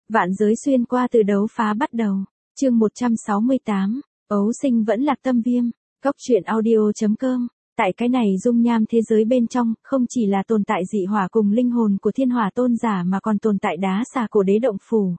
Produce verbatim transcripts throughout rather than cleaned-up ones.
Vạn giới xuyên qua từ đấu phá bắt đầu. Chương một trăm sáu mươi tám, ấu sinh vẫn lạc tâm viêm. Cốc truyện audio chấm com. Tại cái này dung nham thế giới bên trong, không chỉ là tồn tại dị hỏa cùng linh hồn của thiên hỏa tôn giả mà còn tồn tại đá xà cổ đế động phủ.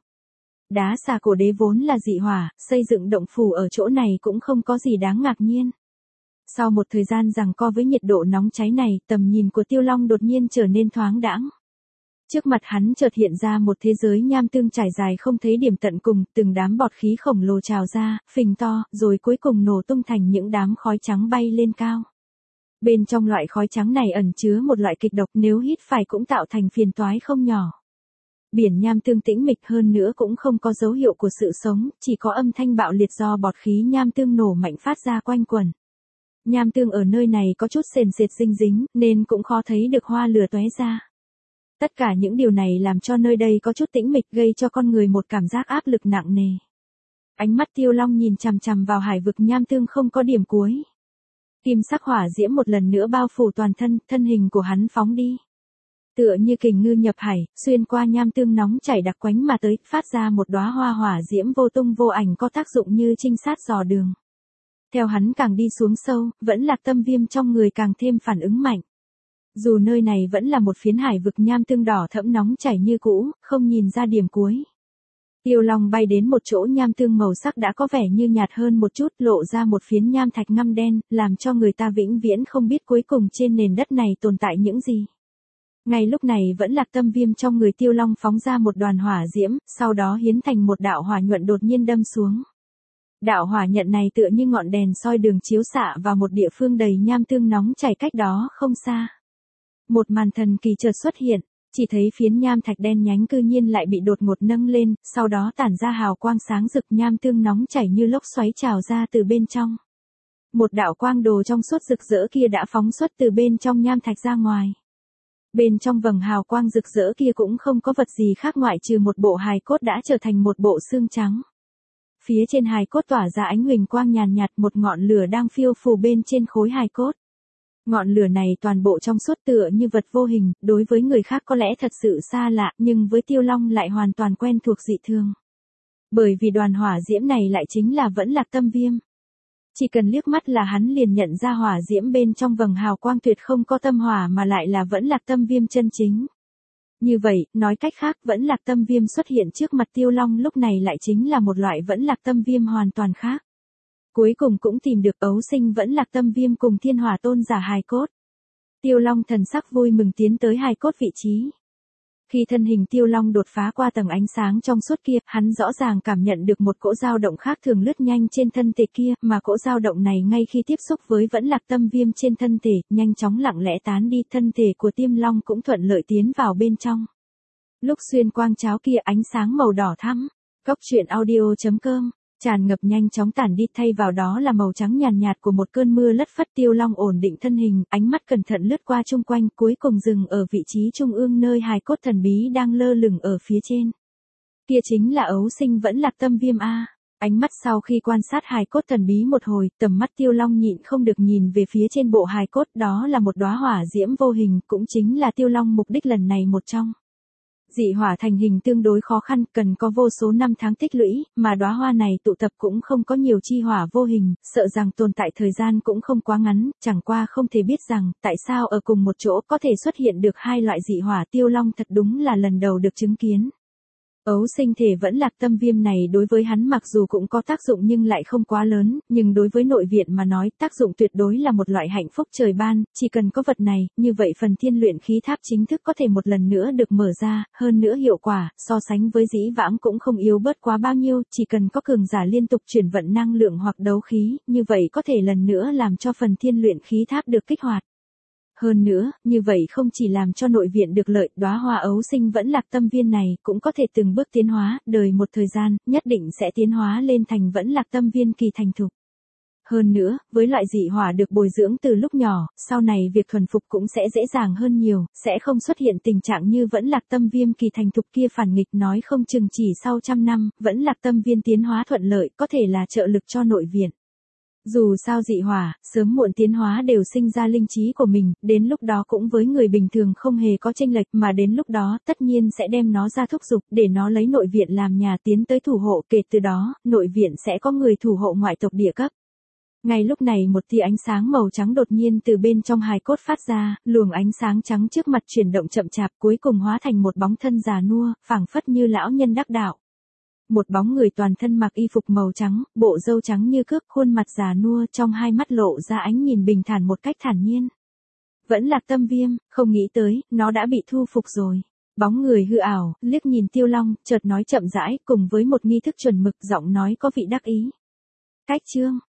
Đá xà cổ đế vốn là dị hỏa, xây dựng động phủ ở chỗ này cũng không có gì đáng ngạc nhiên. Sau một thời gian giằng co với nhiệt độ nóng cháy này, tầm nhìn của Tiêu Long đột nhiên trở nên thoáng đãng. Trước mặt hắn chợt hiện ra một thế giới nham tương trải dài không thấy điểm tận cùng, từng đám bọt khí khổng lồ trào ra, phình to, rồi cuối cùng nổ tung thành những đám khói trắng bay lên cao. Bên trong loại khói trắng này ẩn chứa một loại kịch độc, nếu hít phải cũng tạo thành phiền toái không nhỏ. Biển nham tương tĩnh mịch hơn nữa cũng không có dấu hiệu của sự sống, chỉ có âm thanh bạo liệt do bọt khí nham tương nổ mạnh phát ra quanh quẩn. Nham tương ở nơi này có chút sền sệt dinh dính, nên cũng khó thấy được hoa lửa tóe ra. Tất cả những điều này làm cho nơi đây có chút tĩnh mịch, gây cho con người một cảm giác áp lực nặng nề. Ánh mắt Tiêu Long nhìn chằm chằm vào hải vực nham tương không có điểm cuối. Kim sắc hỏa diễm một lần nữa bao phủ toàn thân, thân hình của hắn phóng đi. Tựa như kình ngư nhập hải, xuyên qua nham tương nóng chảy đặc quánh mà tới, phát ra một đóa hoa hỏa diễm vô tung vô ảnh có tác dụng như trinh sát dò đường. Theo hắn càng đi xuống sâu, vẫn lạc tâm viêm trong người càng thêm phản ứng mạnh. Dù nơi này vẫn là một phiến hải vực nham tương đỏ thẫm nóng chảy như cũ, không nhìn ra điểm cuối. Tiêu Long bay đến một chỗ nham tương màu sắc đã có vẻ như nhạt hơn một chút, lộ ra một phiến nham thạch ngăm đen, làm cho người ta vĩnh viễn không biết cuối cùng trên nền đất này tồn tại những gì. Ngay lúc này vẫn lạc tâm viêm trong người Tiêu Long phóng ra một đoàn hỏa diễm, sau đó hiến thành một đạo hỏa nhuận đột nhiên đâm xuống. Đạo hỏa nhận này tựa như ngọn đèn soi đường chiếu xạ vào một địa phương đầy nham tương nóng chảy cách đó không xa. Một màn thần kỳ chợt xuất hiện, chỉ thấy phiến nham thạch đen nhánh cư nhiên lại bị đột ngột nâng lên, sau đó tản ra hào quang sáng rực, nham tương nóng chảy như lốc xoáy trào ra từ bên trong. Một đạo quang đồ trong suốt rực rỡ kia đã phóng xuất từ bên trong nham thạch ra ngoài. Bên trong vầng hào quang rực rỡ kia cũng không có vật gì khác ngoại trừ một bộ hài cốt đã trở thành một bộ xương trắng. Phía trên hài cốt tỏa ra ánh huỳnh quang nhàn nhạt, một ngọn lửa đang phiêu phù bên trên khối hài cốt. Ngọn lửa này toàn bộ trong suốt tựa như vật vô hình, đối với người khác có lẽ thật sự xa lạ, nhưng với Tiêu Long lại hoàn toàn quen thuộc dị thường. Bởi vì đoàn hỏa diễm này lại chính là vẫn lạc tâm viêm. Chỉ cần liếc mắt là hắn liền nhận ra hỏa diễm bên trong vầng hào quang tuyệt không có tâm hỏa mà lại là vẫn lạc tâm viêm chân chính. Như vậy, nói cách khác vẫn lạc tâm viêm xuất hiện trước mặt Tiêu Long lúc này lại chính là một loại vẫn lạc tâm viêm hoàn toàn khác. Cuối cùng cũng tìm được ấu sinh vẫn lạc tâm viêm cùng thiên hỏa tôn giả hài cốt. Tiêu Long thần sắc vui mừng tiến tới hài cốt vị trí. Khi thân hình Tiêu Long đột phá qua tầng ánh sáng trong suốt kia, hắn rõ ràng cảm nhận được một cỗ dao động khác thường lướt nhanh trên thân thể kia, mà cỗ dao động này ngay khi tiếp xúc với vẫn lạc tâm viêm trên thân thể, nhanh chóng lặng lẽ tán đi, thân thể của Tiêu Long cũng thuận lợi tiến vào bên trong. Lúc xuyên quang cháo kia ánh sáng màu đỏ thắm, cốc truyện audio chấm com, tràn ngập nhanh chóng tản đi, thay vào đó là màu trắng nhàn nhạt, nhạt của một cơn mưa lất phất. Tiêu Long ổn định thân hình, ánh mắt cẩn thận lướt qua chung quanh, cuối cùng dừng ở vị trí trung ương nơi hài cốt thần bí đang lơ lửng ở phía trên. Kia chính là ấu sinh vẫn lạc tâm viêm a. Ánh mắt sau khi quan sát hài cốt thần bí một hồi, tầm mắt Tiêu Long nhịn không được nhìn về phía trên bộ hài cốt, đó là một đóa hỏa diễm vô hình, cũng chính là Tiêu Long mục đích lần này một trong. Dị hỏa thành hình tương đối khó khăn, cần có vô số năm tháng tích lũy, mà đóa hoa này tụ tập cũng không có nhiều chi hỏa vô hình, sợ rằng tồn tại thời gian cũng không quá ngắn, chẳng qua không thể biết rằng, tại sao ở cùng một chỗ có thể xuất hiện được hai loại dị hỏa. Tiêu Long thật đúng là lần đầu được chứng kiến. Ấu sinh thể vẫn lạc tâm viêm này đối với hắn mặc dù cũng có tác dụng nhưng lại không quá lớn, nhưng đối với nội viện mà nói tác dụng tuyệt đối là một loại hạnh phúc trời ban, chỉ cần có vật này, như vậy phần thiên luyện khí tháp chính thức có thể một lần nữa được mở ra, hơn nữa hiệu quả, so sánh với dĩ vãng cũng không yếu bớt quá bao nhiêu, chỉ cần có cường giả liên tục chuyển vận năng lượng hoặc đấu khí, như vậy có thể lần nữa làm cho phần thiên luyện khí tháp được kích hoạt. Hơn nữa, như vậy không chỉ làm cho nội viện được lợi, đóa hoa ấu sinh vẫn lạc tâm viên này cũng có thể từng bước tiến hóa, đời một thời gian, nhất định sẽ tiến hóa lên thành vẫn lạc tâm viên kỳ thành thục. Hơn nữa, với loại dị hỏa được bồi dưỡng từ lúc nhỏ, sau này việc thuần phục cũng sẽ dễ dàng hơn nhiều, sẽ không xuất hiện tình trạng như vẫn lạc tâm viêm kỳ thành thục kia phản nghịch, nói không chừng chỉ sau trăm năm, vẫn lạc tâm viên tiến hóa thuận lợi có thể là trợ lực cho nội viện. Dù sao dị hỏa, sớm muộn tiến hóa đều sinh ra linh trí của mình, đến lúc đó cũng với người bình thường không hề có chênh lệch, mà đến lúc đó tất nhiên sẽ đem nó ra thúc giục để nó lấy nội viện làm nhà tiến tới thủ hộ, kể từ đó, nội viện sẽ có người thủ hộ ngoại tộc địa cấp. Ngay lúc này một tia ánh sáng màu trắng đột nhiên từ bên trong hài cốt phát ra, luồng ánh sáng trắng trước mặt chuyển động chậm chạp cuối cùng hóa thành một bóng thân già nua, phảng phất như lão nhân đắc đạo. Một bóng người toàn thân mặc y phục màu trắng, bộ râu trắng như cước, khuôn mặt già nua, trong hai mắt lộ ra ánh nhìn bình thản một cách thản nhiên. Vẫn Lạc Tâm Viêm, không nghĩ tới, nó đã bị thu phục rồi. Bóng người hư ảo, liếc nhìn Tiêu Long, chợt nói chậm rãi, cùng với một nghi thức chuẩn mực, giọng nói có vị đắc ý. Cách chương